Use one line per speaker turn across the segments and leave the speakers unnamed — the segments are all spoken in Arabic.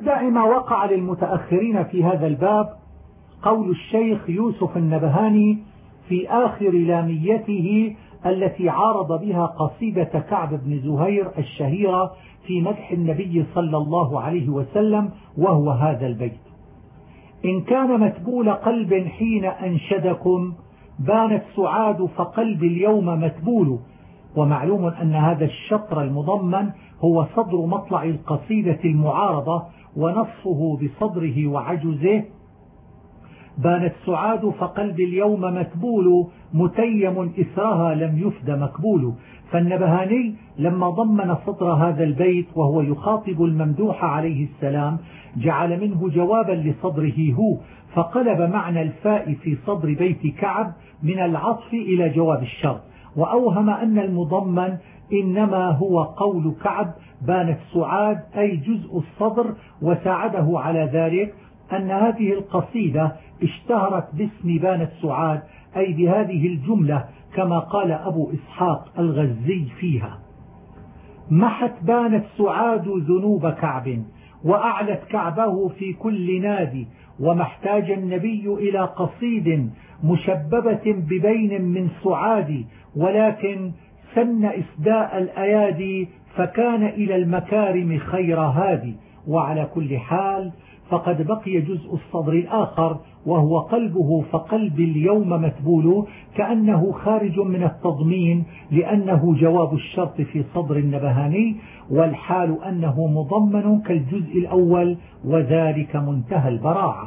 مبدأ ما وقع للمتأخرين في هذا الباب قول الشيخ يوسف النبهاني في آخر لاميته التي عارض بها قصيدة كعب بن زهير الشهيرة في مدح النبي صلى الله عليه وسلم، وهو هذا البيت: إن كان متبول قلب حين أنشدكم بانت سعاد فقلبي اليوم متبول. ومعلوم أن هذا الشطر المضمن هو صدر مطلع القصيدة المعارضة ونصفه بصدره وعجزه: بانت سعاد فقلبي اليوم متبول متيم إثرها لم يفد مكبول. فالنبهاني لما ضمن سطر هذا البيت وهو يخاطب الممدوح عليه السلام جعل منه جوابا لصدره هو، فقلب معنى الفاء في صدر بيت كعب من العطف إلى جواب الشرط، وأوهم أن المضمن إنما هو قول كعب بانت سعاد أي جزء الصدر، وساعده على ذلك أن هذه القصيدة اشتهرت باسم بانت سعاد أي بهذه الجملة، كما قال أبو إسحاق الغزي فيها: محت بانت سعاد ذنوب كعب وأعلت كعبه في كل نادي، وما احتاج النبي إلى قصيد مشببة ببين من سعاد، ولكن سن إسداء الأيادي فكان إلى المكارم خير هادي. وعلى كل حال فقد بقي جزء الصدر الآخر وهو قلبه فقلبي اليوم متبول، كأنه خارج من التضمين لأنه جواب الشرط في صدر النبهاني، والحال أنه مضمن كالجزء الأول، وذلك منتهى البراعة.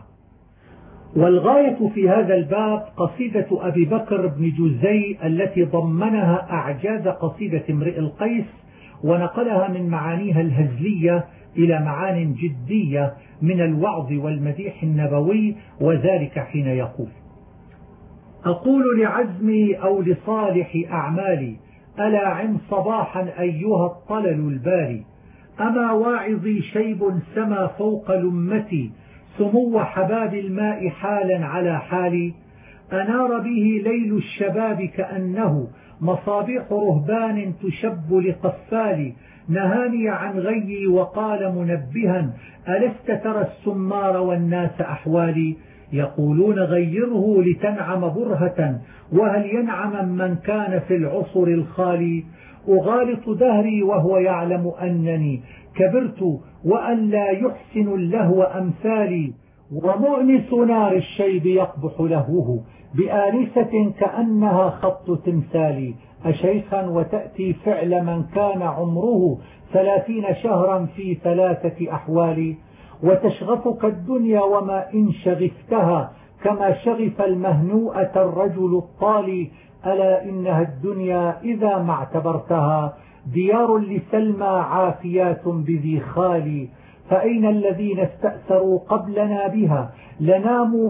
والغاية في هذا الباب قصيدة أبي بكر بن جزي التي ضمنها أعجاز قصيدة امرئ القيس ونقلها من معانيها الهزلية إلى معان جدية من الوعظ والمديح النبوي، وذلك حين يقول: أقول لعزمي أو لصالح أعمالي ألا عم صباحا أيها الطلل الباري، أما واعظي شيب سما فوق لمتي سمو حباب الماء حالا على حالي، أنار به ليل الشباب كأنه مصابيح رهبان تشب لقفالي، نهاني عن غيي وقال منبها ألست ترى السمار والناس أحوالي، يقولون غيره لتنعم برهة وهل ينعم من كان في العصر الخالي، أغالط دهري وهو يعلم أنني كبرت وأن لا يحسن اللهو أمثالي، ومؤنس نار الشيب يقبح لهوه بآنسة كأنها خط تمثالي، أشيخا وتأتي فعل من كان عمره 30 شهرا في 3 أحوال، وتشغفك الدنيا وما إن شغفتها كما شغف المهنوءة الرجل الطالي، ألا إنها الدنيا إذا ما اعتبرتها ديار لسلمى عافيات بذي خالي، فأين الذين استأثروا قبلنا بها لناموا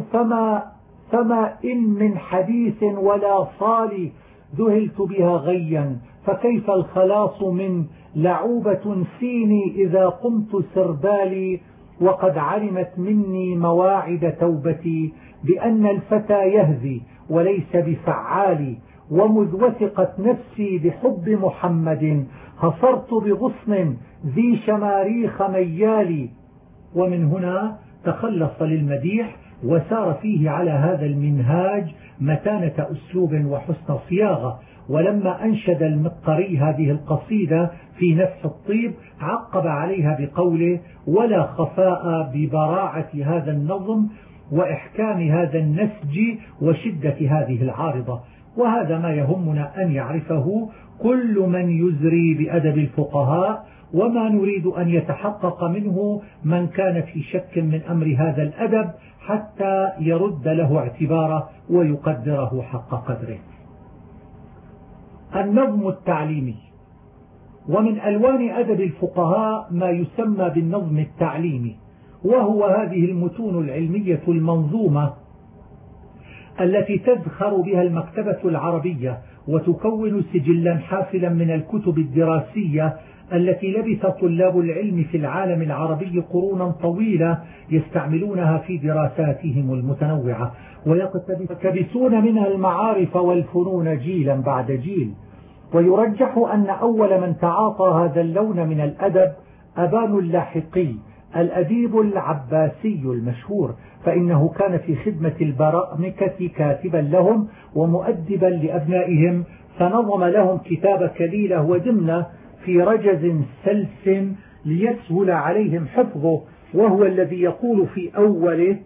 فما إن من حديث ولا صال، ذهلت بها غيا فكيف الخلاص من لعوبة سيني إذا قمت سربالي، وقد علمت مني مواعد توبتي بأن الفتى يهذي وليس بفعال، ومذ وثقت نفسي بحب محمد هصرت بغصن ذي شماريخ ميالي. ومن هنا تخلص للمديح وسار فيه على هذا المنهاج متانة أسلوب وحسن صياغة. ولما أنشد المقري هذه القصيدة في نفس الطيب عقب عليها بقوله: ولا خفاء ببراعة هذا النظم وإحكام هذا النسج وشدة هذه العارضة. وهذا ما يهمنا أن يعرفه كل من يزري بأدب الفقهاء، وما نريد أن يتحقق منه من كان في شك من أمر هذا الأدب حتى يرد له اعتباره ويقدره حق قدره. النظم التعليمي. ومن ألوان أدب الفقهاء ما يسمى بالنظم التعليمي، وهو هذه المتون العلمية المنظومة التي تزخر بها المكتبة العربية وتكون سجلا حافلا من الكتب الدراسية التي لبث طلاب العلم في العالم العربي قرونا طويلة يستعملونها في دراساتهم المتنوعة، ويقتبسون منها المعارف والفنون جيلا بعد جيل. ويرجح أن أول من تعاطى هذا اللون من الأدب أبان اللاحقي الأديب العباسي المشهور، فإنه كان في خدمة البرامكة كاتبا لهم ومؤدبا لأبنائهم، فنظم لهم كتاب كليلة ودمنة في رجز سلس ليسهل عليهم حفظه، وهو الذي يقول في أوله: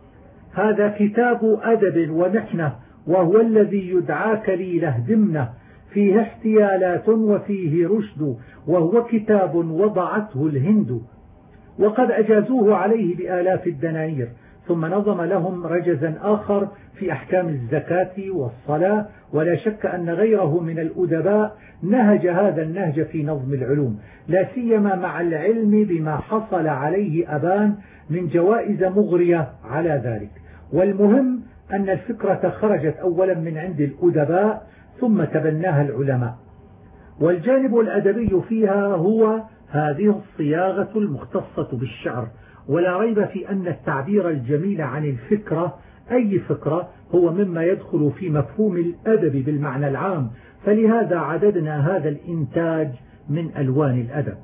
هذا كتاب أدب ومحنة، وهو الذي يدعى كليلة دمنة، فيه احتيالات وفيه رشد، وهو كتاب وضعته الهند. وقد أجازوه عليه بآلاف الدنانير. ثم نظم لهم رجزا آخر في أحكام الزكاة والصلاة، ولا شك أن غيره من الأدباء نهج هذا النهج في نظم العلوم، لا سيما مع العلم بما حصل عليه أبان من جوائز مغرية على ذلك. والمهم أن الفكرة خرجت أولا من عند الأدباء ثم تبناها العلماء. والجانب الأدبي فيها هو هذه الصياغة المختصة بالشعر، ولا ريب في أن التعبير الجميل عن الفكرة، أي فكرة، هو مما يدخل في مفهوم الأدب بالمعنى العام، فلهذا عددنا هذا الإنتاج من ألوان الأدب.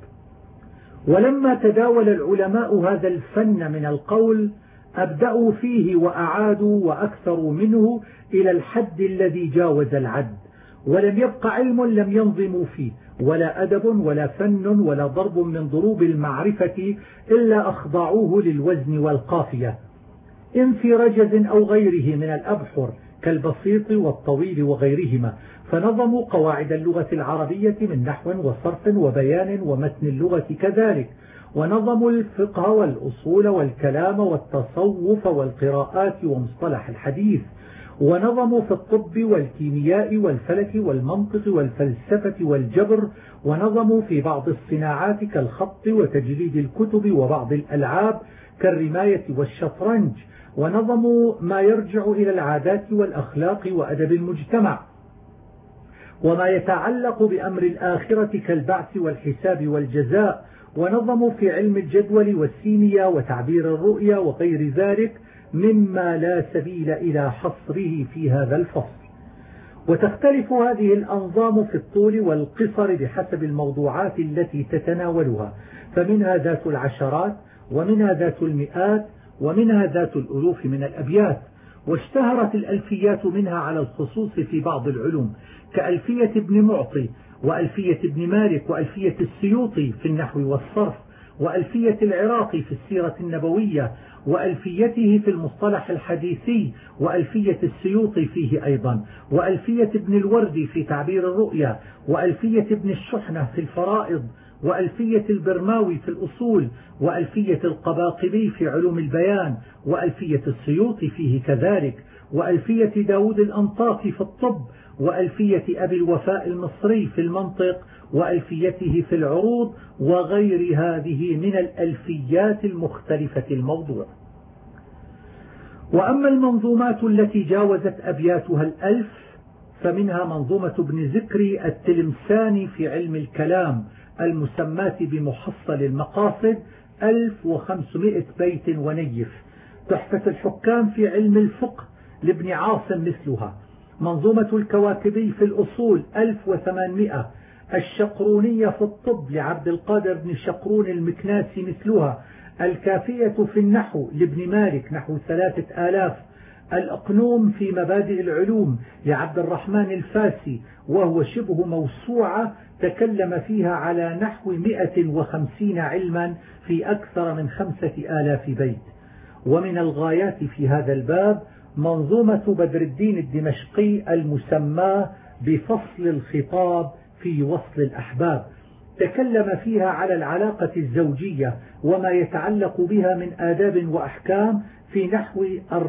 ولما تداول العلماء هذا الفن من القول أبدأوا فيه وأعادوا وأكثروا منه إلى الحد الذي جاوز العد، ولم يبق علم لم ينظموا فيه، ولا أدب ولا فن ولا ضرب من ضروب المعرفة إلا أخضعوه للوزن والقافية، إن في رجز أو غيره من الأبحر كالبسيط والطويل وغيرهما. فنظموا قواعد اللغة العربية من نحو وصرف وبيان ومتن اللغة كذلك، ونظموا الفقه والأصول والكلام والتصوف والقراءات ومصطلح الحديث، ونظموا في الطب والكيمياء والفلك والمنطق والفلسفة والجبر، ونظموا في بعض الصناعات كالخط وتجريد الكتب وبعض الألعاب كالرماية والشطرنج، ونظموا ما يرجع إلى العادات والأخلاق وأدب المجتمع، وما يتعلق بأمر الآخرة كالبعث والحساب والجزاء، ونظموا في علم الجدول والسيمياء وتعبير الرؤيا وغير ذلك مما لا سبيل إلى حصره في هذا الفصل. وتختلف هذه الأنظام في الطول والقصر بحسب الموضوعات التي تتناولها، فمنها ذات العشرات، ومنها ذات المئات، ومنها ذات الألوف من الأبيات. واشتهرت الألفيات منها على الخصوص في بعض العلوم كألفية ابن معطي، وألفية ابن مالك، وألفية السيوطي في النحو والصرف، وألفية العراقي في السيرة النبوية، وألفيته في المصطلح الحديثي، وألفية السيوطي فيه أيضا، وألفية ابن الوردي في تعبير الرؤيا، وألفية ابن الشحنة في الفرائض، وألفية البرماوي في الأصول، وألفية القباقبي في علوم البيان، وألفية السيوطي فيه كذلك، وألفية داود الأنطاكي في الطب، وألفية أبي الوفاء المصري في المنطق، وألفيته في العروض، وغير هذه من الألفيات المختلفة الموضوع. وأما المنظومات التي جاوزت أبياتها الألف فمنها منظومة ابن ذكري التلمساني في علم الكلام المسماة بمحصل المقاصد 1500 بيت ونيف، تحفة الحكام في علم الفقه لابن عاصم مثلها، منظومة الكواكبي في الأصول 1800، الشقرونية في الطب لعبد القادر بن شقرون المكناسي مثلها، الكافية في النحو لابن مالك نحو 3000، الأقنوم في مبادئ العلوم لعبد الرحمن الفاسي وهو شبه موسوعة تكلم فيها على نحو 150 علما في أكثر من 5000 بيت. ومن الغايات في هذا الباب منظومة بدر الدين الدمشقي المسماة بفصل الخطاب في وصل الأحباب، تكلم فيها على العلاقة الزوجية وما يتعلق بها من آداب وأحكام في نحو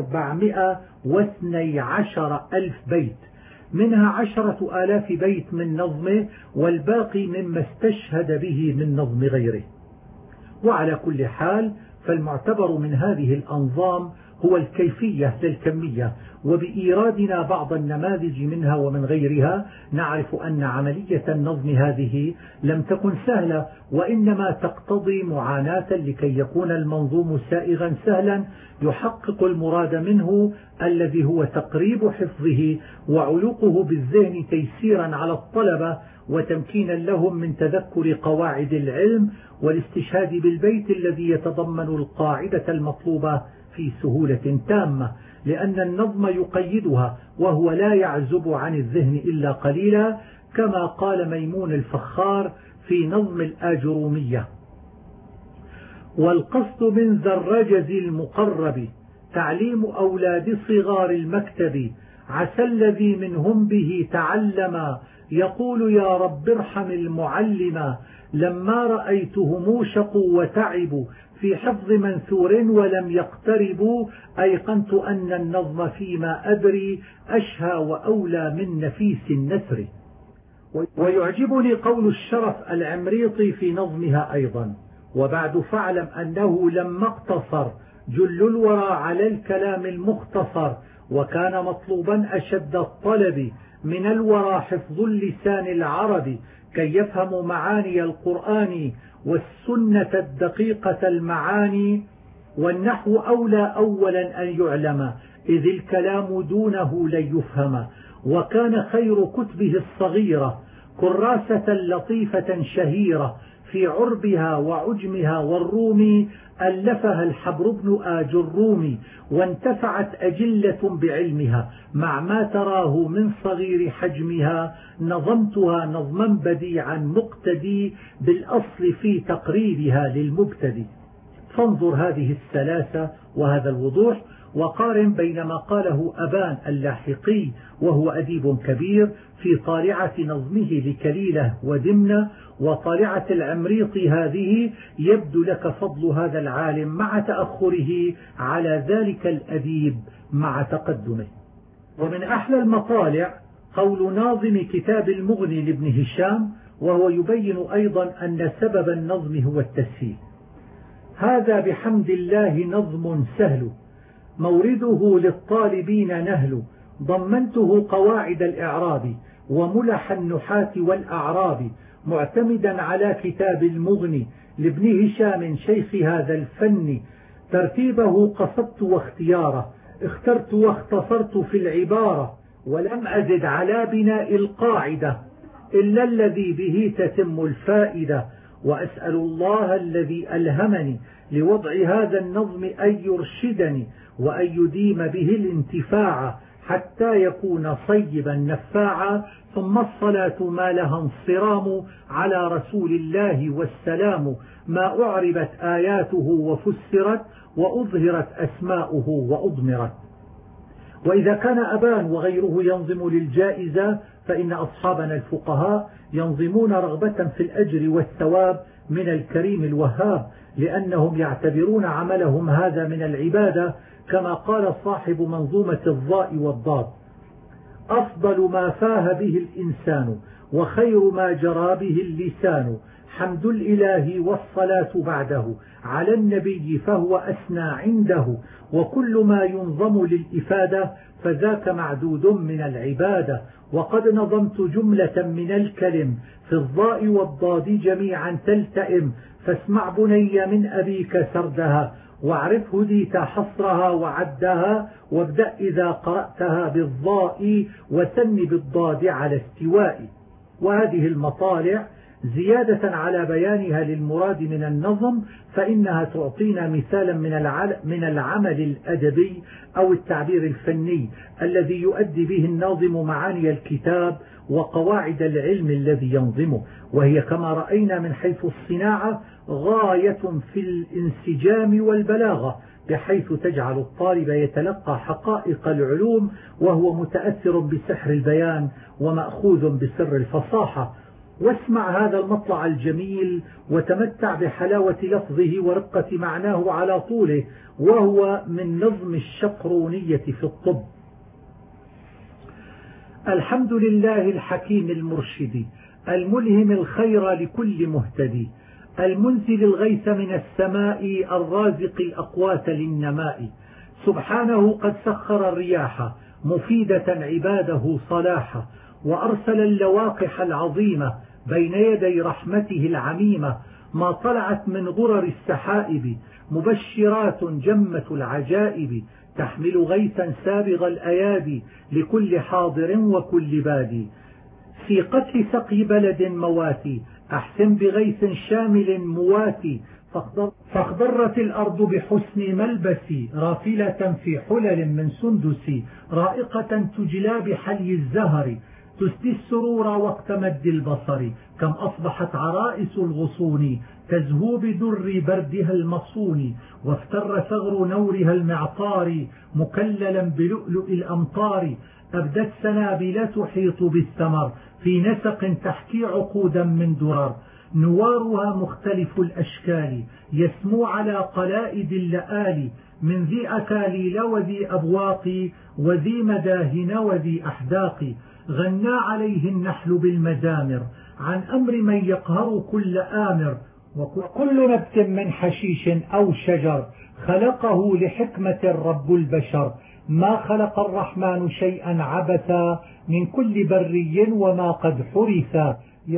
412,000 بيت، منها 10,000 بيت من نظمه والباقي مما استشهد به من نظم غيره. وعلى كل حال فالمعتبر من هذه الأنظام هو الكيفية للكمية، وبإيرادنا بعض النماذج منها ومن غيرها نعرف أن عملية النظم هذه لم تكن سهلة، وإنما تقتضي معاناة لكي يكون المنظوم سائغا سهلا يحقق المراد منه الذي هو تقريب حفظه وعلوقه بالذهن تيسيرا على الطلبة، وتمكينا لهم من تذكر قواعد العلم والاستشهاد بالبيت الذي يتضمن القاعدة المطلوبة في سهولة تامة، لأن النظم يقيدها وهو لا يعزب عن الذهن إلا قليلا، كما قال ميمون الفخار في نظم الآجرومية: والقصد من ذا الرجز المقرب تعليم أولاد صغار المكتب، عسى الذي منهم به تعلم يقول يا رب ارحم المعلم، لما رأيتهم شقوا وتعبوا في حفظ منثور ولم يقتربوا، أيقنت أن النظم فيما أدري أشهى وأولى من نفيس النثر. ويعجبني قول الشرف العمريطي في نظمها أيضا: وبعد فاعلم أنه لما اقتصر جل الورى على الكلام المختصر، وكان مطلوبا أشد الطلب من الورى حفظ اللسان العربي كي يفهموا معاني القرآن والسنة الدقيقة المعاني، والنحو أولى أولا أن يعلم إذ الكلام دونه لن يفهم، وكان خير كتبه الصغيرة كراسة لطيفة شهيرة في عربها وعجمها والروم، ألفها الحبر بن آج الرومي، وانتفعت أجلة بعلمها مع ما تراه من صغير حجمها، نظمتها نظما بديعا مقتدي بالأصل في تقريبها للمبتدي. فانظر هذه السلاسة وهذا الوضوح، وقارن بين ما قاله أبان اللاحقي وهو أديب كبير في طالعة نظمه لكليلة ودمنة، وطالعة العمريطي هذه، يبدو لك فضل هذا العالم مع تأخره على ذلك الأديب مع تقدمه. ومن أحلى المطالع قول ناظم كتاب المغني لابن هشام، وهو يبين أيضا أن سبب النظم هو التسهيل: هذا بحمد الله نظم سهل مورده للطالبين نهل، ضمنته قواعد الإعراب وملح النحاة والأعراب، معتمدا على كتاب المغني لابن هشام شيخ هذا الفن، ترتيبه قصدت واختياره، اخترت واختصرت في العبارة، ولم أزد على بناء القاعدة إلا الذي به تتم الفائدة، وأسأل الله الذي ألهمني لوضع هذا النظم أن يرشدني وأن يديم به الانتفاع حتى يكون صيبا نفاعا، ثم الصلاة ما لها انصرام على رسول الله والسلام، ما أعربت آياته وفسرت وأظهرت أسماؤه وأضمرت. وإذا كان أبان وغيره ينظم للجائزة، فإن أصحابنا الفقهاء ينظمون رغبة في الأجر والثواب من الكريم الوهاب، لأنهم يعتبرون عملهم هذا من العبادة، كما قال صاحب منظومة الضاء والضاد: أفضل ما فاه به الإنسان وخير ما جرى به اللسان، حمد الإله والصلاة بعده على النبي فهو أسنى عنده، وكل ما ينظم للإفادة فذاك معدود من العبادة. وقد نظمت جملة من الكلم في الضاء والضاد جميعا تلتئم، فاسمع بني من أبيك سردها، واعرف هديت حصرها وعدها، وابدأ إذا قرأتها بالضاء وثن بالضاد على استواء. وهذه المطالع زيادة على بيانها للمراد من النظم، فإنها تعطينا مثالا من العمل الأدبي أو التعبير الفني الذي يؤدي به الناظم معاني الكتاب وقواعد العلم الذي ينظمه، وهي كما رأينا من حيث الصناعة غاية في الانسجام والبلاغة، بحيث تجعل الطالب يتلقى حقائق العلوم وهو متأثر بسحر البيان ومأخوذ بسر الفصاحة. واسمع هذا المطلع الجميل وتمتع بحلاوة لفظه ورقة معناه على طوله، وهو من نظم الشقرونية في الطب: الحمد لله الحكيم المرشد الملهم الخير لكل مهتدي، المنزل الغيث من السماء الرازق الأقوات للنماء، سبحانه قد سخر الرياح مفيدة عباده صلاحا، وأرسل اللواقح العظيمة بين يدي رحمته العميمة، ما طلعت من غرر السحائب مبشرات جمة العجائب، تحمل غيثا سابغ الأيادي لكل حاضر وكل بادي، في قتل سقي بلد مواتي، أحسن بغيث شامل مواتي، فاخضرت الأرض بحسن ملبسي، رافلة في حلل من سندس، رائقة تجلى بحلي الزهر، تسدي السرور وقت مد البصر، كم أصبحت عرائس الغصون تزهو بدر بردها المصون، وافتر ثغر نورها المعطار مكللا بلؤلؤ الأمطار، أبدت سنابل تحيط بالثمر في نسق تحكي عقودا من درر، نوارها مختلف الأشكال يسمو على قلائد اللآلي، من ذي أكاليل وذي أبواق وذي مداهن وذي أحداق، غنى عليه النحل بالمزامر عن أمر من يقهر كل آمر، وكل نبت من حشيش أو شجر خلقه لحكمة رب البشر، ما خلق الرحمن شيئا عبثا من كل بري وما قد حرثا،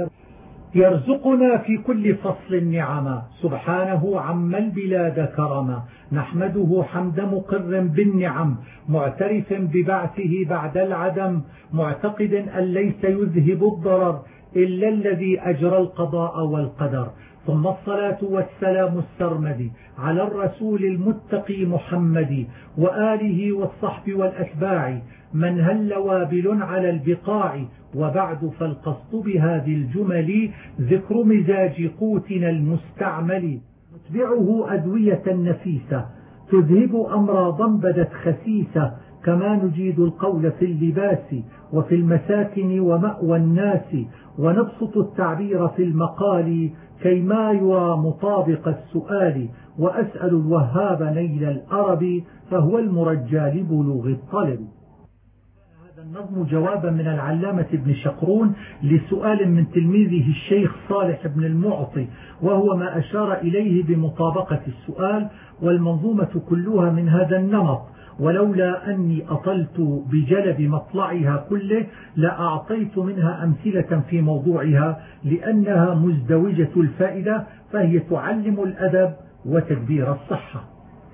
يرزقنا في كل فصل نعما سبحانه عم البلاد كرما، نحمده حمد مقر بالنعم معترف ببعثه بعد العدم، معتقد أن ليس يذهب الضرر إلا الذي أجرى القضاء والقدر، ثم الصلاة والسلام السرمدي على الرسول المتقي محمد وآله والصحب والأتباع، من هل وابل على البقاع، وبعد فالقصد بهذه الجمل ذكر مزاج قوتنا المستعمل، نتبعه أدوية نفيسة تذهب أمراضا بدت خسيسة، كما نجيد القول في اللباس وفي المساكن ومأوى الناس، ونبسط التعبير في المقال كيما يرى مطابق السؤال، وأسأل الوهاب نيل الأرب فهو المرجى لبلوغ الطلب. هذا النظم جوابا من العلامة ابن شقرون لسؤال من تلميذه الشيخ صالح بن المعطي، وهو ما أشار إليه بمطابقة السؤال، والمنظومة كلها من هذا النمط، ولولا أني أطلت بجلب مطلعها كله لأعطيت منها أمثلة في موضوعها، لأنها مزدوجة الفائدة، فهي تعلم الأدب وتدبير الصحة.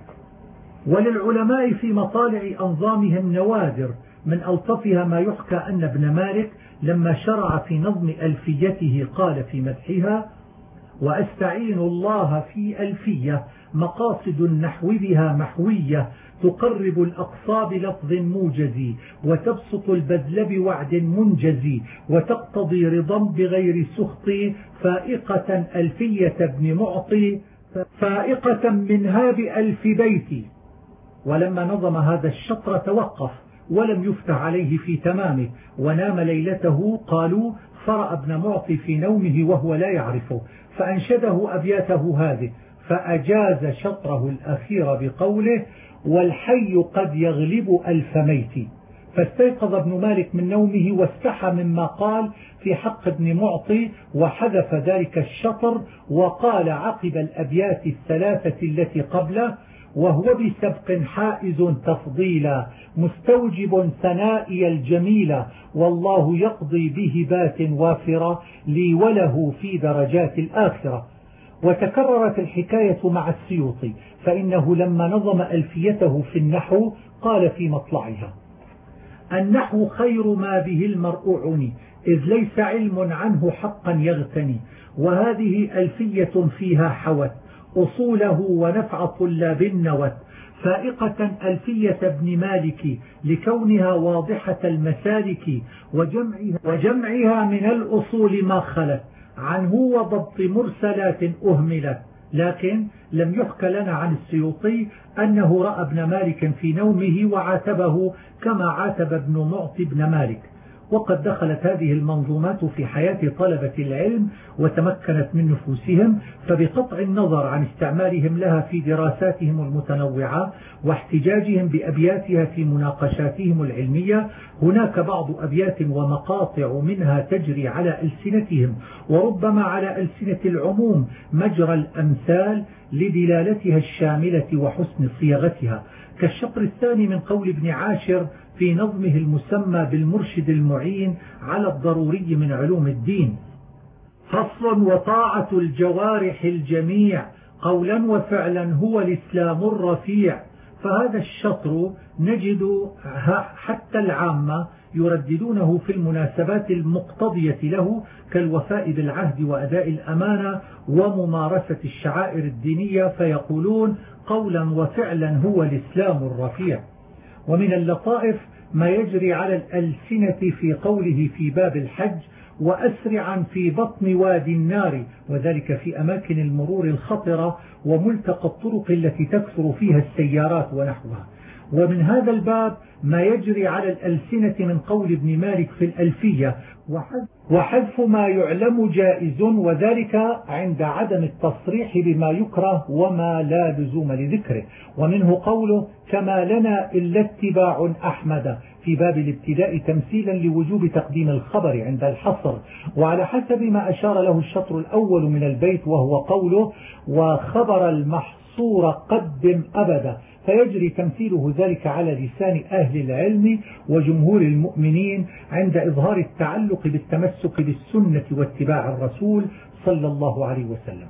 وللعلماء في مطالع أنظامهم نوادر، من ألطفها ما يحكى أن ابن مالك لما شرع في نظم ألفيته قال في مدحها: وأستعين الله في ألفية مقاصد النحو بها محوية، تقرب الأقصى بلفظ موجز، وتبسط البذل بوعد منجز، وتقتضي رضا بغير سخط، فائقة ألفية ابن معطي فائقة منها بألف بيت. ولما نظم هذا الشطر توقف ولم يفتح عليه في تمامه، ونام ليلته قالوا فرأى ابن معطي في نومه وهو لا يعرفه، فأنشده أبياته هذه، فأجاز شطره الأخير بقوله: والحي قد يغلب ألف ميت. فاستيقظ ابن مالك من نومه واستحى مما قال في حق ابن معطي، وحذف ذلك الشطر، وقال عقب الأبيات الثلاثة التي قبله: وهو بسبق حائز تفضيلا، مستوجب ثنائي الجميلة، والله يقضي بهبات وافرة لي وله في درجات الآخرة. وتكررت الحكاية مع السيوطي، فإنه لما نظم ألفيته في النحو قال في مطلعها: النحو خير ما به المرء عني، إذ ليس علم عنه حقا يغتني، وهذه ألفية فيها حوت أصوله ونفع طلاب النوت، فائقة ألفية ابن مالك لكونها واضحة المسالك، وجمعها من الأصول ما خلت عنه، وضبط مرسلات أهملت. لكن لم يحكى لنا عن السيوطي أنه رأى ابن مالك في نومه وعاتبه كما عاتب ابن معطي ابن مالك. وقد دخلت هذه المنظومات في حياة طلبة العلم وتمكنت من نفوسهم، فبقطع النظر عن استعمالهم لها في دراساتهم المتنوعة واحتجاجهم بأبياتها في مناقشاتهم العلمية، هناك بعض أبيات ومقاطع منها تجري على ألسنتهم، وربما على ألسنة العموم مجرى الأمثال لدلالتها الشاملة وحسن صياغتها، كالشطر الثاني من قول ابن عاشر في نظمه المسمى بالمرشد المعين على الضروري من علوم الدين: فصل وطاعة الجوارح الجميع قولا وفعلا هو الإسلام الرفيع. فهذا الشطر نجد حتى العامة يرددونه في المناسبات المقتضية له كالوفاء بالعهد وأداء الأمانة وممارسة الشعائر الدينية، فيقولون قولا وفعلا هو الإسلام الرفيع. ومن اللطائف ما يجري على الألسنة في قوله في باب الحج: وأسرعا في بطن وادي النار، وذلك في أماكن المرور الخطرة وملتقى الطرق التي تكثر فيها السيارات ونحوها. ومن هذا الباب ما يجري على الألسنة من قول ابن مالك في الألفية: وحذف ما يعلم جائز، وذلك عند عدم التصريح بما يكره وما لا لزوم لذكره. ومنه قوله: كما لنا إلا اتباع أحمد، في باب الابتداء تمثيلا لوجوب تقديم الخبر عند الحصر، وعلى حسب ما أشار له الشطر الأول من البيت، وهو قوله: وخبر المحصور قدم أبدا، فيجري تمثيله ذلك على لسان أهل العلم وجمهور المؤمنين عند إظهار التعلق بالتمسك بالسنة واتباع الرسول صلى الله عليه وسلم.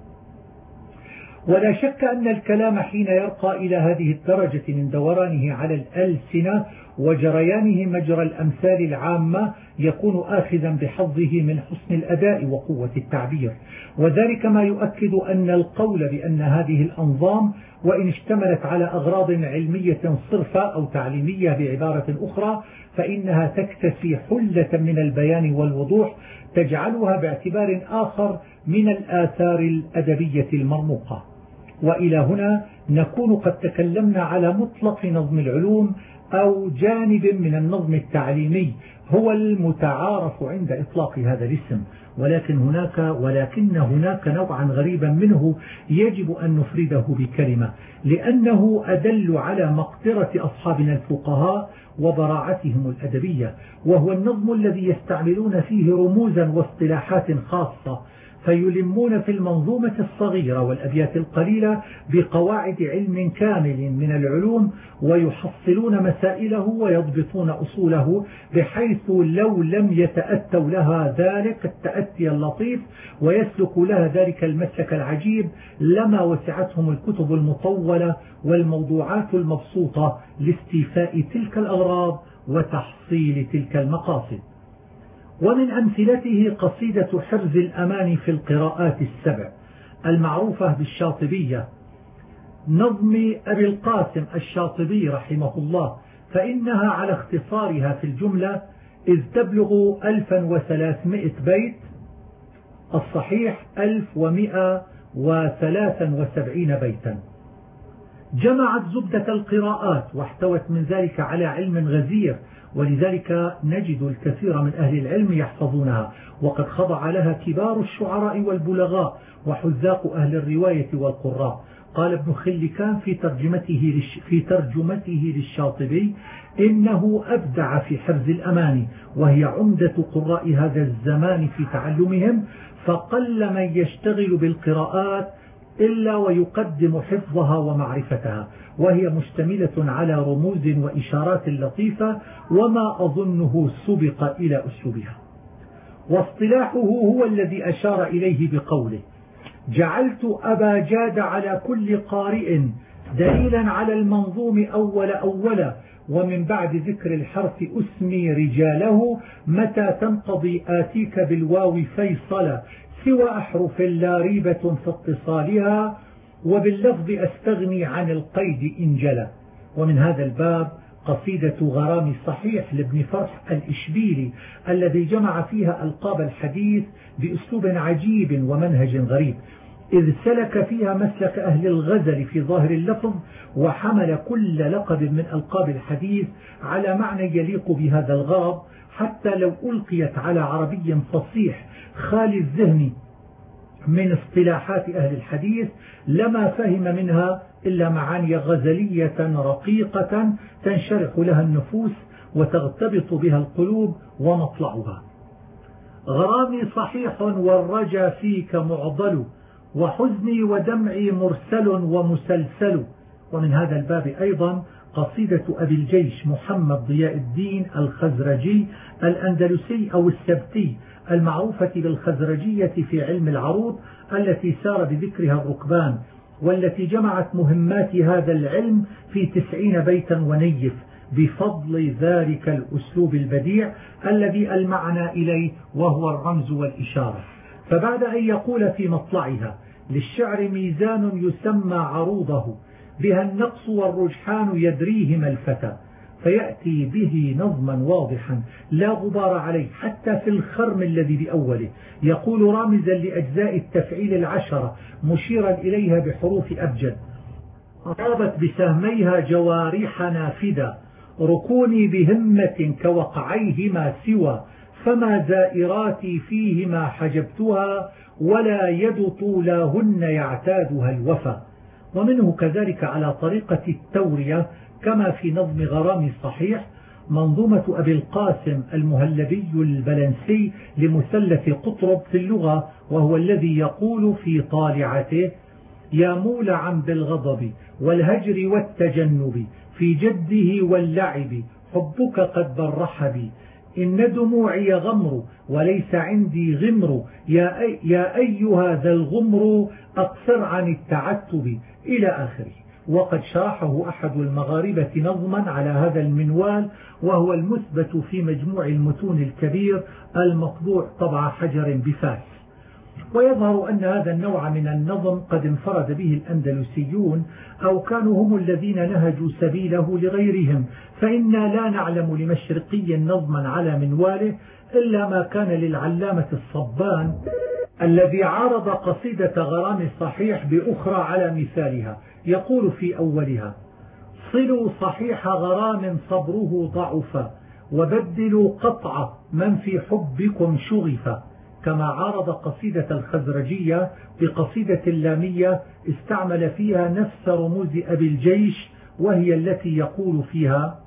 ولا شك أن الكلام حين يرقى إلى هذه الدرجة من دورانه على الألسنة وجريانه مجرى الأمثال العامة يكون آخذا بحظه من حسن الأداء وقوة التعبير، وذلك ما يؤكد أن القول بأن هذه الأنظام وإن اشتملت على أغراض علمية صرفة أو تعليمية بعبارة أخرى، فإنها تكتسي حلة من البيان والوضوح تجعلها باعتبار آخر من الآثار الأدبية المرموقة. وإلى هنا نكون قد تكلمنا على مطلق نظم العلوم أو جانب من النظم التعليمي هو المتعارف عند إطلاق هذا الاسم، ولكن هناك نوعا غريبا منه يجب أن نفرده بكلمة، لأنه أدل على مقدرة أصحابنا الفقهاء وبراعتهم الأدبية، وهو النظم الذي يستعملون فيه رموزا واصطلاحات خاصة، فيلمون في المنظومة الصغيرة والأبيات القليلة بقواعد علم كامل من العلوم، ويحصلون مسائله ويضبطون أصوله، بحيث لو لم يتأتوا لها ذلك التأتي اللطيف ويسلكوا لها ذلك المسلك العجيب لما وسعتهم الكتب المطولة والموضوعات المبسوطة لاستيفاء تلك الأغراض وتحصيل تلك المقاصد. ومن أمثلته قصيدة حرز الأمان في القراءات السبع المعروفة بالشاطبية، نظم أبي القاسم الشاطبي رحمه الله، فإنها على اختصارها في الجملة إذ تبلغ 1300 بيت، الصحيح 1173 بيتا، جمعت زبدة القراءات واحتوت من ذلك على علم غزير، ولذلك نجد الكثير من أهل العلم يحفظونها، وقد خضع لها كبار الشعراء والبلغاء وحذاق أهل الرواية والقراء. قال ابن خلكان في ترجمته للشاطبي: إنه أبدع في حفظ الأماني، وهي عمدة قراء هذا الزمان في تعلمهم، فقل من يشتغل بالقراءات إلا ويقدم حفظها ومعرفتها، وهي مشتملة على رموز وإشارات لطيفة، وما أظنه سبق إلى أسلوبها. واصطلاحه هو الذي أشار إليه بقوله: جعلت أبا جاد على كل قارئ دليلا على المنظوم أولا، ومن بعد ذكر الحرف أسمي رجاله، متى تنقضي آتيك بالواو فيصلا، سوى أحرف لا ريبة في اتصالها، وباللفظ أستغني عن القيد إن جلا. ومن هذا الباب قصيدة غرام صحيح لابن فرح الإشبيلي، الذي جمع فيها ألقاب الحديث بأسلوب عجيب ومنهج غريب، إذ سلك فيها مسلك أهل الغزل في ظاهر اللفظ، وحمل كل لقب من ألقاب الحديث على معنى يليق بهذا الغرض، حتى لو ألقيت على عربي فصيح خالي الذهن من اصطلاحات أهل الحديث لما فهم منها إلا معاني غزلية رقيقة تنشرح لها النفوس وتغتبط بها القلوب ومطلعها. غرامي صحيح والرجا فيك معضل، وحزني ودمعي مرسل ومسلسل. ومن هذا الباب أيضا قصيدة أبي الجيش محمد ضياء الدين الخزرجي الأندلسي أو السبتي المعروفة بالخزرجية في علم العروض، التي سار بذكرها الركبان، والتي جمعت مهمات هذا العلم في 90 بيتا ونيف، بفضل ذلك الأسلوب البديع الذي المعنى إليه وهو الرمز والإشارة. فبعد أن يقول في مطلعها: للشعر ميزان يسمى عروضه، بها النقص والرجحان يدريهما الفتى، فيأتي به نظما واضحا لا غبار عليه حتى في الخرم الذي بأوله، يقول رامزا لأجزاء التفعيل 10 مشيرا إليها بحروف أبجد: أصابت بسهميها جوارح نافذة، ركوني بهمة كوقعيهما سوى، فما زائراتي فيهما حجبتها، ولا يد طولاهن يعتادها الوفا. ومنه كذلك على طريقة التورية كما في نظم غرام الصحيح منظومة أبي القاسم المهلبي البلنسي لمثلث قطرب في اللغة، وهو الذي يقول في طالعته: يا مولعا بالغضب والهجر والتجنب، في جده واللعب حبك قد برح بي، إن دموعي غمر وليس عندي غمر، يا أيها ذا الغمر أقصر عن التعتب، إلى آخره. وقد شرحه أحد المغاربة نظما على هذا المنوال، وهو المثبت في مجموع المتون الكبير المطبوع طبع حجر بفاس. ويظهر أن هذا النوع من النظم قد انفرد به الأندلسيون، أو كانوا هم الذين نهجوا سبيله لغيرهم، فإنا لا نعلم لمشرقي نظما على منواله إلا ما كان للعلامة الصبان الذي عارض قصيدة غرام الصحيح بأخرى على مثالها، يقول في أولها: صلوا صحيح غرام صبره ضعفا، وبدلوا قطع من في حبكم شغفا. كما عارض قصيدة الخزرجية بقصيدة اللامية استعمل فيها نفس رموز أبي الجيش، وهي التي يقول فيها: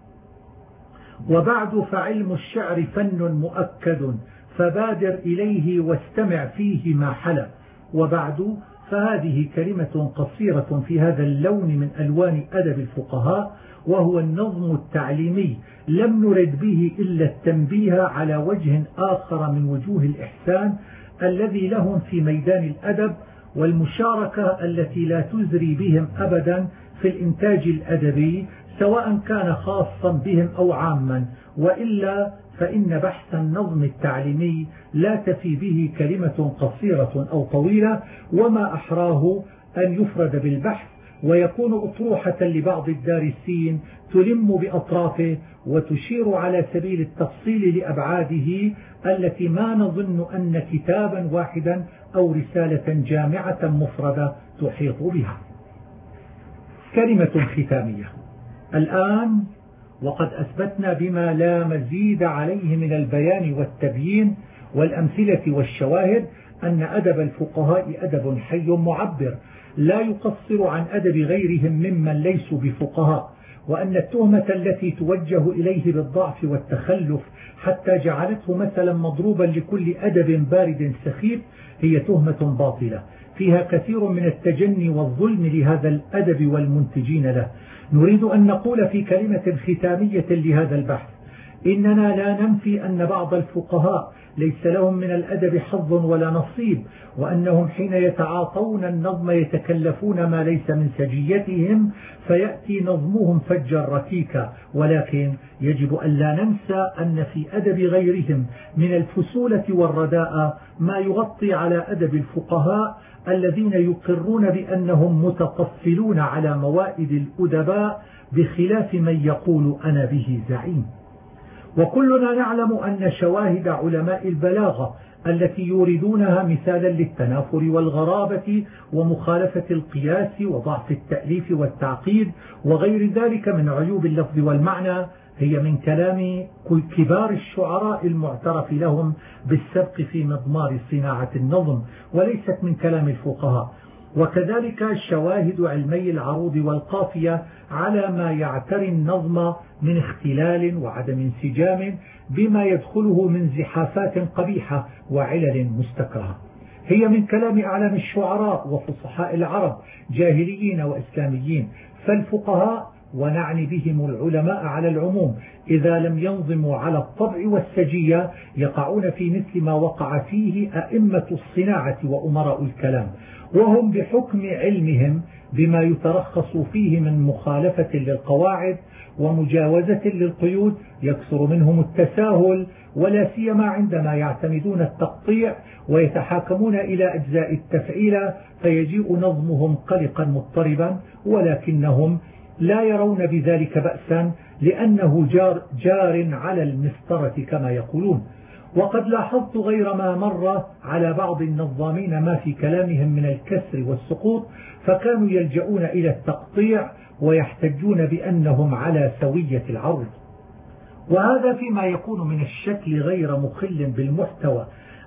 وبعد فعلم الشعر فن مؤكد، فبادر إليه واستمع فيه ما حلا. وبعد فهذه كلمة قصيرة في هذا اللون من ألوان أدب الفقهاء، وهو النظم التعليمي، لم نرد به إلا التنبيه على وجه آخر من وجوه الإحسان الذي لهم في ميدان الأدب، والمشاركة التي لا تزري بهم أبدا في الإنتاج الأدبي، سواء كان خاصا بهم أو عاما، وإلا فإن بحث النظم التعليمي لا تفي به كلمة قصيرة أو طويلة، وما أحراه أن يفرد بالبحث ويكون أطروحة لبعض الدارسين تلم بأطرافه وتشير على سبيل التفصيل لأبعاده التي ما نظن أن كتابا واحدا أو رسالة جامعة مفردة تحيط بها. كلمة ختامية. الآن وقد أثبتنا بما لا مزيد عليه من البيان والتبيين والأمثلة والشواهد أن أدب الفقهاء أدب حي معبر لا يقصر عن أدب غيرهم ممن ليسوا بفقهاء، وأن التهمة التي توجه إليه بالضعف والتخلف حتى جعلته مثلا مضروبا لكل أدب بارد سخيف هي تهمة باطلة فيها كثير من التجني والظلم لهذا الأدب والمنتجين له. نريد أن نقول في كلمة ختامية لهذا البحث: إننا لا ننفي أن بعض الفقهاء ليس لهم من الأدب حظ ولا نصيب، وأنهم حين يتعاطون النظم يتكلفون ما ليس من سجيتهم فيأتي نظمهم فجا ركيكا، ولكن يجب أن لا ننسى أن في أدب غيرهم من الفسولة والرداء ما يغطي على أدب الفقهاء الذين يقرون بأنهم متطفلون على موائد الأدباء بخلاف من يقول أنا به زعيم. وكلنا نعلم أن شواهد علماء البلاغة التي يوردونها مثالا للتنافر والغرابة ومخالفة القياس وضعف التأليف والتعقيد وغير ذلك من عيوب اللفظ والمعنى هي من كلام كبار الشعراء المعترف لهم بالسبق في مضمار صناعة النظم، وليست من كلام الفقهاء. وكذلك شواهد علمي العروض والقافية على ما يعتري النظم من اختلال وعدم انسجام بما يدخله من زحافات قبيحة وعلل مستكرهة. هي من كلام أعلام الشعراء وفصحاء العرب جاهليين وإسلاميين، فالفقهاء ونعني بهم العلماء على العموم إذا لم ينظموا على الطبع والسجية يقعون في مثل ما وقع فيه أئمة الصناعة وأمراء الكلام، وهم بحكم علمهم بما يترخص فيه من مخالفة للقواعد ومجاوزة للقيود، يكثر منهم التساهل، ولا سيما عندما يعتمدون التقطيع ويتحاكمون إلى أجزاء التفعيلة، فيجيء نظمهم قلقا مضطربا، ولكنهم لا يرون بذلك بأسا لأنه جار على المسطرة كما يقولون. وقد لاحظت غير ما مر على بعض النظامين ما في كلامهم من الكسر والسقوط، فكانوا يلجؤون إلى التقطيع ويحتجون بأنهم على سوية العرض، وهذا فيما يكون من الشكل غير مخل بالمحتوى.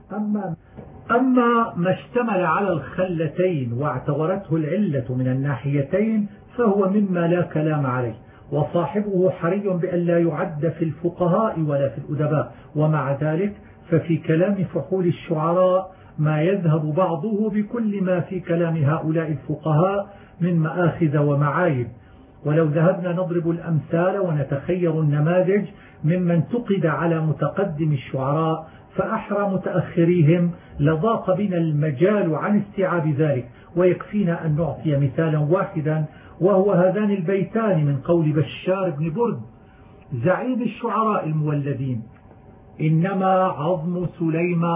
أما ما اشتمل على الخلتين واعتبرته العلة من الناحيتين فهو مما لا كلام عليه، وصاحبه حري بأن لا يعد في الفقهاء ولا في الأدباء. ومع ذلك ففي كلام فحول الشعراء ما يذهب بعضه بكل ما في كلام هؤلاء الفقهاء من مآخذ ومعايب. ولو ذهبنا نضرب الأمثال ونتخير النماذج ممن انتقد على متقدم الشعراء فأحرى متأخريهم لضاق بنا المجال عن استيعاب ذلك، ويكفينا أن نعطي مثالا واحدا، وهو هذان البيتان من قول بشار بن برد زعيم الشعراء المولدين: إنما عظم سليما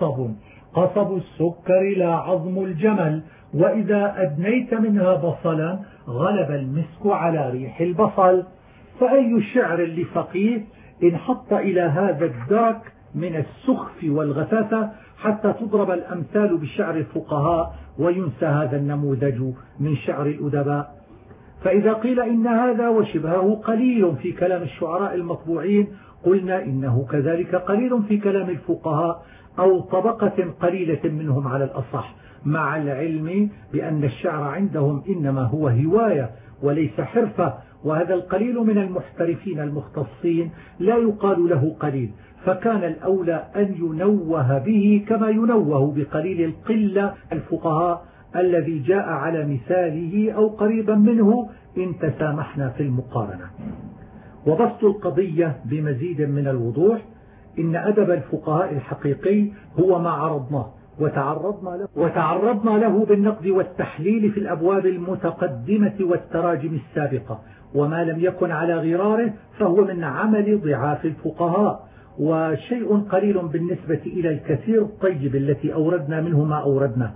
قصب السكر لا عظم الجمل، وإذا أدنيت منها بصلا غلب المسك على ريح البصل. فأي شعر لفقيه انحط إلى هذا الدرك من السخف والغثاثة حتى تضرب الأمثال بشعر الفقهاء وينسى هذا النموذج من شعر الأدباء؟ فإذا قيل إن هذا وشبهه قليل في كلام الشعراء المطبوعين، قلنا إنه كذلك قليل في كلام الفقهاء، أو طبقة قليلة منهم على الأصح، مع العلم بأن الشعر عندهم إنما هو هواية وليس حرفة، وهذا القليل من المحترفين المختصين لا يقال له قليل، فكان الأولى أن ينوه به كما ينوه بقليل القلة الفقهاء الذي جاء على مثاله أو قريبا منه إن تسامحنا في المقارنة. وبسط القضية بمزيد من الوضوح: إن أدب الفقهاء الحقيقي هو ما عرضناه وتعرضنا له بالنقد والتحليل في الأبواب المتقدمة والتراجم السابقة، وما لم يكن على غراره فهو من عمل ضعاف الفقهاء، وشيء قليل بالنسبة إلى الكثير الطيب التي أوردنا منه ما أوردنا.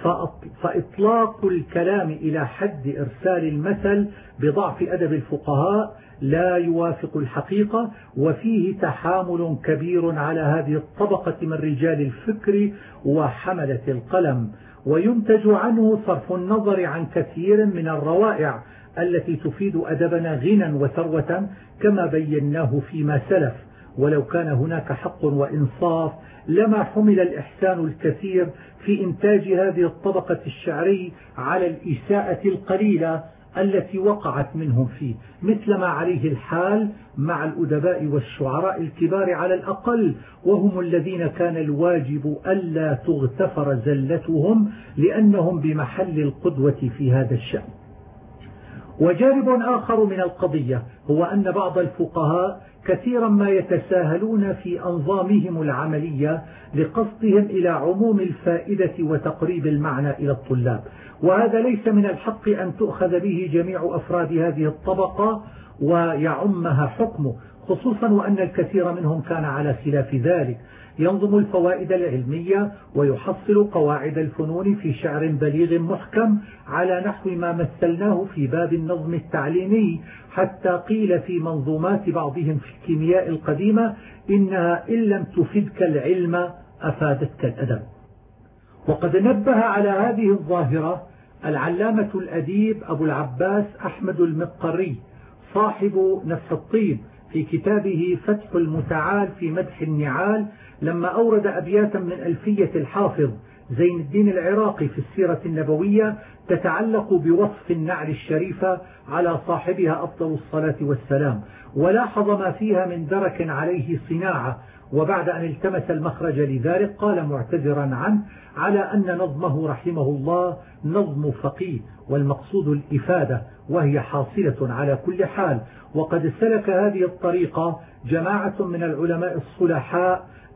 فإطلاق الكلام إلى حد إرسال المثل بضعف أدب الفقهاء لا يوافق الحقيقة، وفيه تحامل كبير على هذه الطبقة من رجال الفكر وحملة القلم، وينتج عنه صرف النظر عن كثير من الروائع التي تفيد أدبنا غنى وثروة كما بيناه فيما سلف. ولو كان هناك حق وإنصاف لما حمل الإحسان الكثير في إنتاج هذه الطبقة الشعري على الإساءة القليلة التي وقعت منهم فيه، مثل ما عليه الحال مع الأدباء والشعراء الكبار على الأقل، وهم الذين كان الواجب ألا تغتفر زلتهم لأنهم بمحل القدوة في هذا الشأن. وجانب آخر من القضية هو أن بعض الفقهاء كثيرا ما يتساهلون في أنظامهم العملية لقصدهم إلى عموم الفائدة وتقريب المعنى إلى الطلاب، وهذا ليس من الحق أن تؤخذ به جميع أفراد هذه الطبقة ويعمها حكمه، خصوصا وأن الكثير منهم كان على خلاف ذلك، ينظم الفوائد العلمية ويحصل قواعد الفنون في شعر بليغ محكم على نحو ما مثلناه في باب النظم التعليمي، حتى قيل في منظومات بعضهم في الكيمياء القديمة إنها إن لم تفدك العلم أفادتك الأدب. وقد نبه على هذه الظاهرة العلامة الأديب أبو العباس أحمد المقري صاحب نفح الطيب في كتابه فتح المتعال في مدح النعال، لما أورد أبياتا من ألفية الحافظ زين الدين العراقي في السيرة النبوية تتعلق بوصف النعل الشريفة على صاحبها أفضل الصلاة والسلام، ولاحظ ما فيها من درك عليه صناعة، وبعد أن التمس المخرج لذلك قال معتذرا عنه على أن نظمه رحمه الله نظم فقيه، والمقصود الإفادة وهي حاصلة على كل حال. وقد سلك هذه الطريقة جماعة من العلماء الصلحاء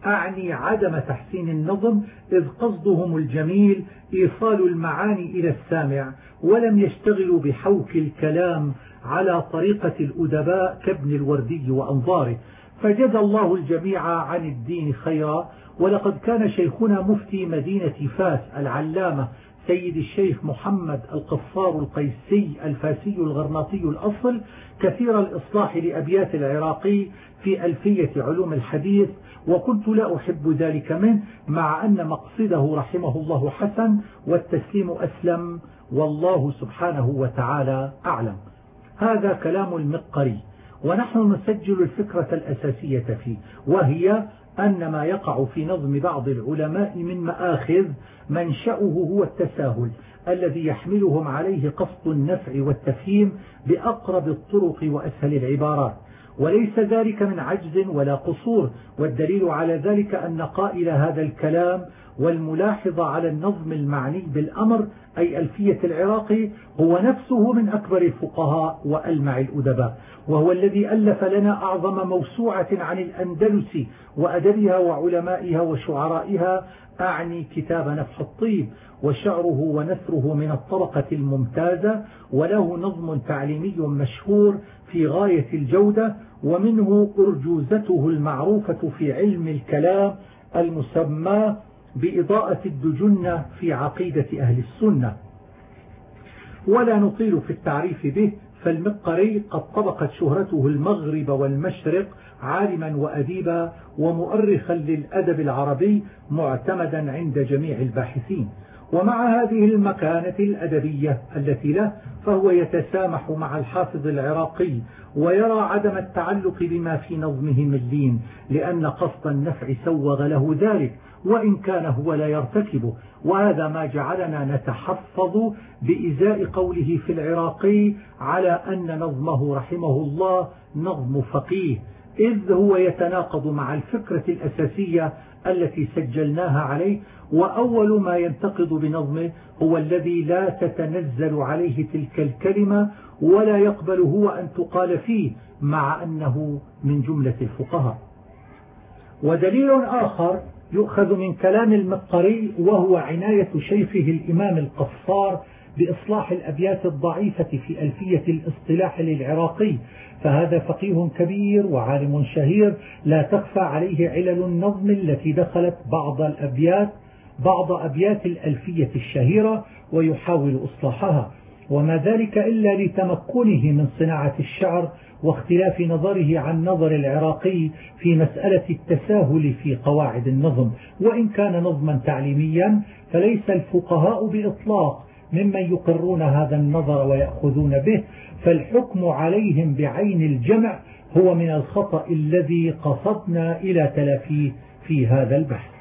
أعني عدم تحسين النظم، إذ قصدهم الجميل إيصال المعاني إلى السامع، ولم يشتغلوا بحوك الكلام على طريقة الأدباء كابن الوردي وأنظاره. فجزى الله الجميع عن الدين خيرا. ولقد كان شيخنا مفتي مدينة فاس العلامة سيد الشيخ محمد القصار القيسي الفاسي الغرناطي الأصل كثير الإصلاح لأبيات العراقي في ألفية علوم الحديث، وكنت لا أحب ذلك منه، مع أن مقصده رحمه الله حسن والتسليم أسلم، والله سبحانه وتعالى أعلم. هذا كلام المقري، ونحن نسجل الفكرة الأساسية فيه، وهي أن ما يقع في نظم بعض العلماء من مآخذ منشأه هو التساهل الذي يحملهم عليه قصد النفع والتفهيم بأقرب الطرق وأسهل العبارات، وليس ذلك من عجز ولا قصور. والدليل على ذلك أن قائل هذا الكلام والملاحظ على النظم المعني بالأمر أي ألفية العراقي هو نفسه من أكبر الفقهاء وألمع الأدباء، وهو الذي ألف لنا أعظم موسوعة عن الأندلس وأدبها وعلمائها وشعرائها، أعني كتاب نفح الطيب، وشعره ونثره من الطبقة الممتازة، وله نظم تعليمي مشهور في غاية الجودة، ومنه أرجوزته المعروفة في علم الكلام المسمى بإضاءة الدجنة في عقيدة أهل السنة. ولا نطيل في التعريف به، فالمقري قد طبقت شهرته المغرب والمشرق عالما وأديبا ومؤرخا للأدب العربي معتمدا عند جميع الباحثين. ومع هذه المكانة الأدبية التي له، فهو يتسامح مع الحافظ العراقي ويرى عدم التعلق بما في نظمه من لين، لأن قصد النفع سوغ له ذلك، وإن كان هو لا يرتكبه. وهذا ما جعلنا نتحفظ بإزاء قوله في العراقي على أن نظمه رحمه الله نظم فقيه، إذ هو يتناقض مع الفكرة الأساسية التي سجلناها عليه. وأول ما ينتقض بنظمه هو الذي لا تتنزل عليه تلك الكلمة ولا يقبل هو أن تقال فيه، مع أنه من جملة الفقهاء. ودليل آخر يؤخذ من كلام المقري، وهو عناية شيخه الإمام القصار بإصلاح الأبيات الضعيفة في ألفية الاصطلاح للعراقي، فهذا فقيه كبير وعالم شهير لا تخفى عليه علل النظم التي دخلت بعض أبيات الألفية الشهيرة ويحاول إصلاحها، وما ذلك إلا لتمكنه من صناعة الشعر واختلاف نظره عن نظر العراقي في مسألة التساهل في قواعد النظم. وإن كان نظما تعليميا فليس الفقهاء بإطلاق ممن يقرون هذا النظر ويأخذون به، فالحكم عليهم بعين الجمع هو من الخطأ الذي قصدنا إلى تلافيه في هذا البحث.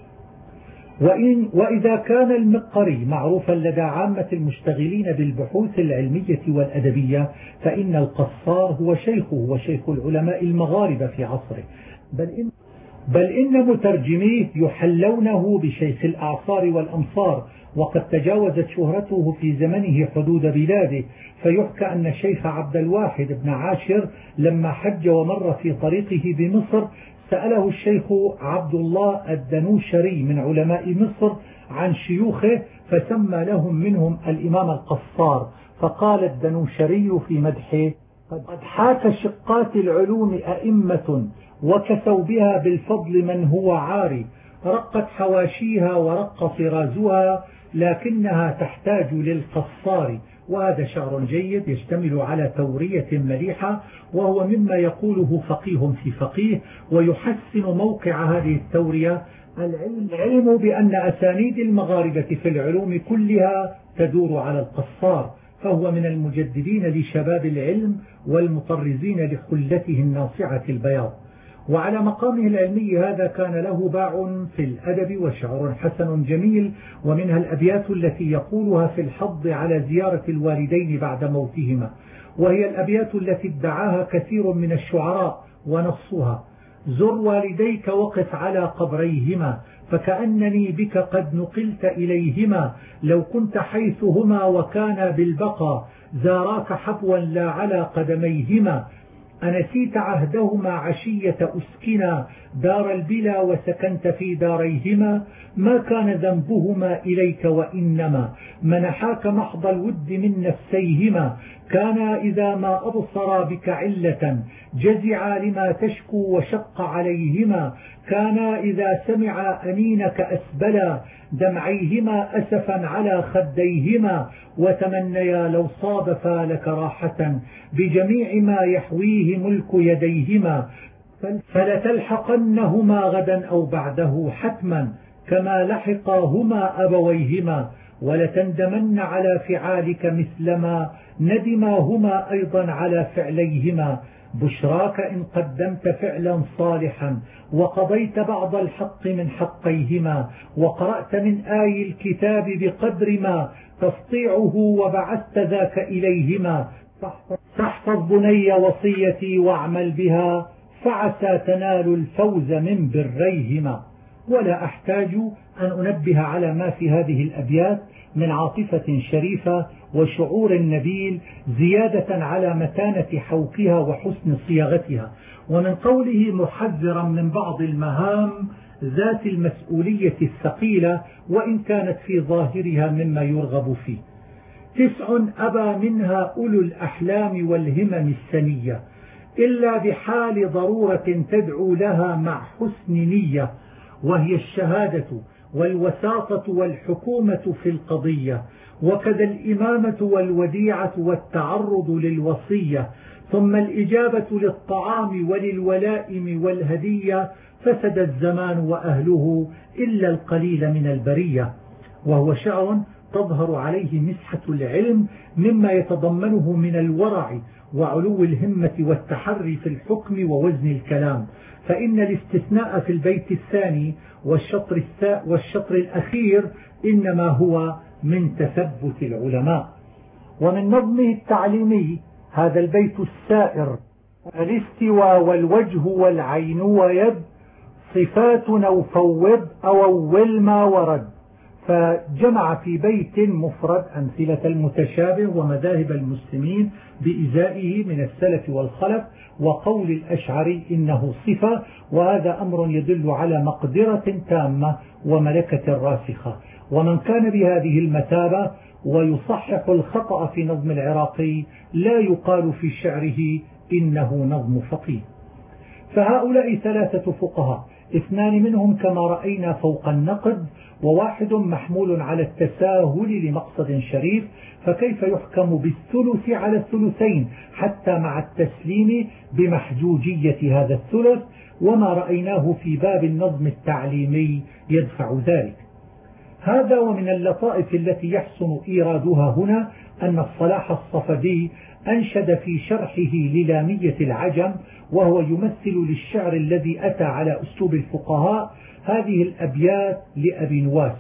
وإذا كان المقري معروفا لدى عامة المشتغلين بالبحوث العلمية والأدبية، فإن القصار هو شيخه وشيخ العلماء المغاربة في عصره، بل إن مترجميه يحلونه بشيخ الأعصار والأمصار، وقد تجاوزت شهرته في زمنه حدود بلاده. فيحكى أن الشيخ عبد الواحد بن عاشر لما حج ومر في طريقه بمصر سأله الشيخ عبد الله الدنوشري من علماء مصر عن شيوخه، فسمى لهم منهم الإمام القصار، فقال الدنوشري في مدحه: قد حاك شقات العلوم أئمة وكسوا بها بالفضل من هو عاري، رقت حواشيها ورق طرازها لكنها تحتاج للقصار. وهذا شعر جيد يشتمل على تورية مليحة، وهو مما يقوله فقيه في فقيه، ويحسن موقع هذه التورية العلم بأن أسانيد المغاربة في العلوم كلها تدور على القصار، فهو من المجددين لشباب العلم والمطرزين لحلته الناصعة البياض. وعلى مقامه العلمي هذا كان له باع في الأدب وشعر حسن جميل، ومنها الأبيات التي يقولها في الحض على زيارة الوالدين بعد موتهما، وهي الأبيات التي ادعاها كثير من الشعراء ونصها: زر والديك وقف على قبريهما فكأنني بك قد نقلت إليهما، لو كنت حيثهما وكان بالبقى زاراك حبوا لا على قدميهما، أنسيت عهدهما عشية أسكنا دار البلا وسكنت في داريهما، ما كان ذنبهما إليك وإنما منحاك محض الود من نفسيهما، كانا إذا ما أبصرا بك علة جزعا لما تشكو وشق عليهما، كانا إذا سمعا أنينك أسبلا دمعيهما أسفا على خديهما، وتمنيا لو صادفا لك راحة بجميع ما يحويه ملك يديهما، فلتلحقنهما غدا أو بعده حتما كما لحقاهما أبويهما، ولتندمن على فعالك مثلما ندماهما أيضا على فعليهما، بشراك إن قدمت فعلا صالحا وقضيت بعض الحق من حقيهما، وقرأت من آي الكتاب بقدر ما تستطيعه وبعثت ذاك إليهما، فاحفظ بني وصيتي واعمل بها فعسى تنال الفوز من بريهما. ولا أحتاج أن أنبه على ما في هذه الأبيات من عاطفة شريفة وشعور نبيل زيادة على متانة حوكها وحسن صياغتها، ومن قوله محذرا من بعض المهام ذات المسؤولية الثقيلة وإن كانت في ظاهرها مما يرغب فيه. 9 أبى منها أولو الأحلام والهمم السنية إلا بحال ضرورة تدعو لها مع حسن نية، وهي الشهادة والوساطة والحكومة في القضية، وكذا الإمامة والوديعة والتعرض للوصية، ثم الإجابة للطعام وللولائم والهدية، فسد الزمان وأهله إلا القليل من البرية. وهو شعر تظهر عليه مسحة العلم مما يتضمنه من الورع وعلو الهمة والتحري في الحكم ووزن الكلام، فإن الاستثناء في البيت الثاني والشطر الأخير إنما هو من تثبت العلماء. ومن نظمه التعليمي هذا البيت السائر: الاستواء والوجه والعين ويد صفات أو فوض أو أول ما ورد، فجمع في بيت مفرد أمثلة المتشابه ومذاهب المسلمين بإزائه من السلف والخلف، وقول الأشعري إنه صفة، وهذا أمر يدل على مقدرة تامة وملكة راسخة. ومن كان بهذه المثابة ويصحح الخطأ في نظم العراقي لا يقال في شعره إنه نظم فقيه. فهؤلاء 3 فقهاء، 2 منهم كما رأينا فوق النقد، وواحد محمول على التساهل لمقصد شريف، فكيف يحكم بالثلث على الثلثين حتى مع التسليم بمحجوجية هذا الثلث؟ وما رأيناه في باب النظم التعليمي يدفع ذلك. هذا ومن اللطائف التي يحسن إيرادها هنا أن الصلاح الصفدي أنشد في شرحه للامية العجم، وهو يمثل للشعر الذي أتى على أسلوب الفقهاء، هذه الأبيات لأبي نواس: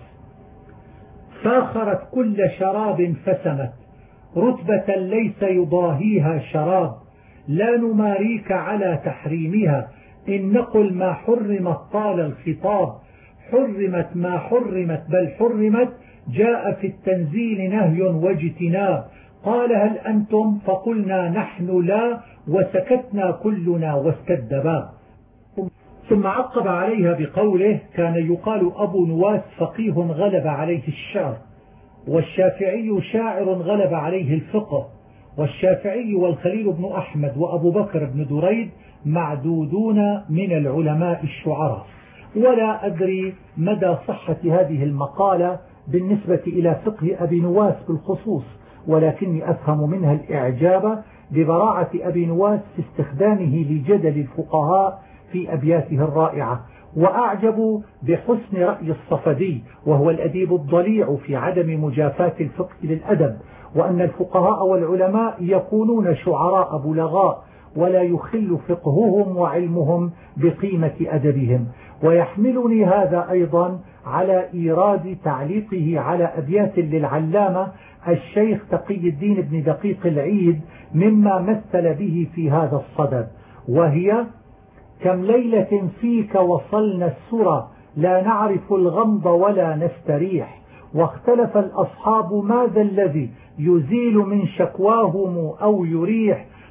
فاخرت كل شراب فسمت رتبة ليس يضاهيها شراب، لا نماريك على تحريمها إن نقل ما حرمت طال الخطاب، حرمت ما حرمت بل حرمت جاء في التنزيل نهي واجتناب، قال هل أنتم فقلنا نحن لا وسكتنا كلنا واستدبا. ثم عقب عليها بقوله: كان يقال أبو نواس فقيه غلب عليه الشعر، والشافعي شاعر غلب عليه الفقه، والشافعي والخليل بن أحمد وأبو بكر بن دريد معدودون من العلماء الشعراء. ولا أدري مدى صحة هذه المقالة بالنسبة إلى فقه أبي نواس بالخصوص، ولكني أفهم منها الإعجاب ببراعة أبي نواس في استخدامه لجدل الفقهاء في أبياته الرائعة، وأعجب بحسن رأي الصفدي وهو الأديب الضليع في عدم مجافاة الفقه للأدب، وأن الفقهاء والعلماء يكونون شعراء بلغاء ولا يخل فقههم وعلمهم بقيمة أدبهم. ويحملني هذا أيضا على إيراد تعليقه على أبيات للعلامة الشيخ تقي الدين بن دقيق العيد مما مثل به في هذا الصدد، وهي: كم ليلة فيك وصلنا السرى لا نعرف الغمض ولا نستريح، واختلف الأصحاب ماذا الذي يزيل من شكواهم أو يريح،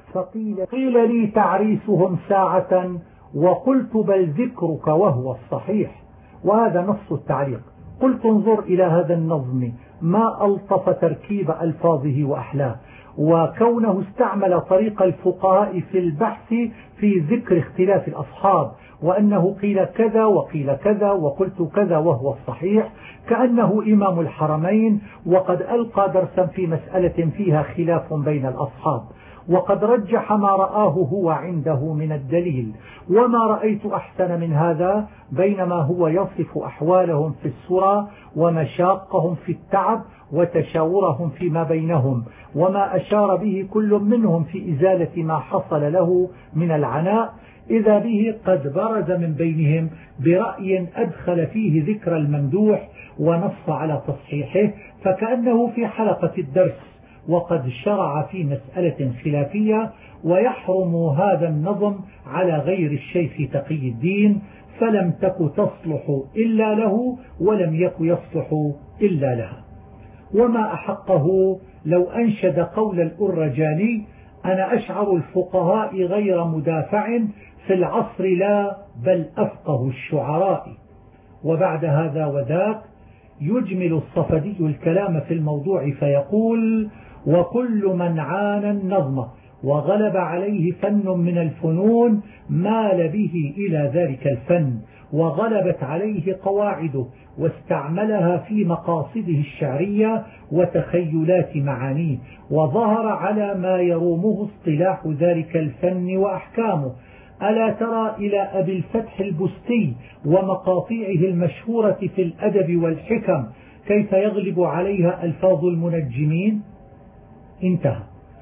فقيل لي تعريسهم ساعة وقلت بل ذكرك وهو الصحيح. وهذا نص التعليق. قلت انظر إلى هذا النظم ما ألطف تركيب ألفاظه وأحلاه، وكونه استعمل طريق الفقهاء في البحث في ذكر اختلاف الأصحاب، وأنه قيل كذا وقيل كذا وقلت كذا وهو الصحيح، كأنه إمام الحرمين وقد ألقى درسا في مسألة فيها خلاف بين الأصحاب، وقد رجح ما رآه هو عنده من الدليل. وما رأيت أحسن من هذا بينما هو يصف أحوالهم في السرى ومشاقهم في التعب وتشاورهم فيما بينهم، وما أشار به كل منهم في إزالة ما حصل له من العناء، إذا به قد برز من بينهم برأي أدخل فيه ذكر الممدوح ونص على تصحيحه، فكأنه في حلقة الدرس وقد شرع في مسألة خلافية. ويحرم هذا النظم على غير الشيخ تقي الدين، فلم تك تصلح إلا له ولم يك يصلح إلا لها. وما أحقه لو أنشد قول الأرجاني: أنا أشعر الفقهاء غير مدافع في العصر لا بل أفقه الشعراء. وبعد هذا وذاك يجمل الصفدي الكلام في الموضوع فيقول: وكل من عانى النظم وغلب عليه فن من الفنون مال به إلى ذلك الفن، وغلبت عليه قواعده واستعملها في مقاصده الشعرية وتخيلات معانيه، وظهر على ما يرومه اصطلاح ذلك الفن وأحكامه. ألا ترى إلى أبي الفتح البستي ومقاطيعه المشهورة في الأدب والحكم كيف يغلب عليها ألفاظ المنجمين؟ انتهى.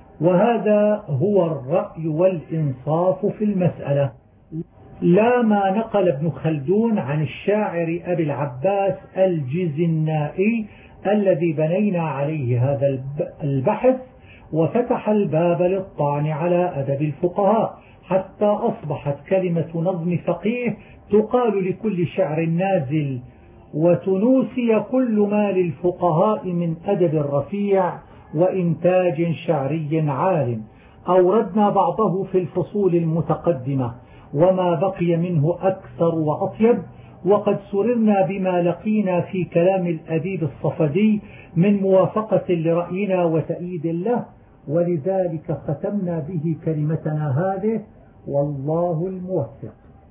وهذا هو الرأي والإنصاف في المسألة، لا ما نقل ابن خلدون عن الشاعر أبي العباس الجزنائي الذي بنينا عليه هذا البحث، وفتح الباب للطعن على أدب الفقهاء حتى أصبحت كلمة نظم فقيه تقال لكل شعر نازل، وتنوسي كل ما للفقهاء من أدب رفيع وإنتاج شعري عال. أوردنا بعضه في الفصول المتقدمة وما بقي منه أكثر وأطيب، وقد سررنا بما لقينا في كلام الأديب الصفدي من موافقة لرأينا وتأييد له، ولذلك ختمنا به كلمتنا هذه، والله الموفق.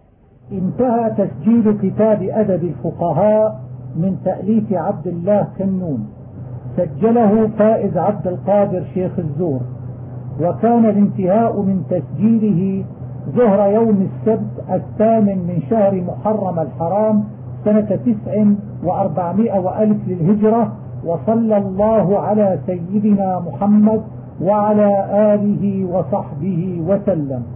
انتهى تسجيل كتاب أدب الفقهاء من تأليف عبد الله كنون، سجله فائز عبد القادر شيخ الزور، وكان الانتهاء من تسجيله ظهر يوم السبت 8 من شهر محرم الحرام سنة 400 للهجرة. وصلى الله على سيدنا محمد وعلى آله وصحبه وسلم.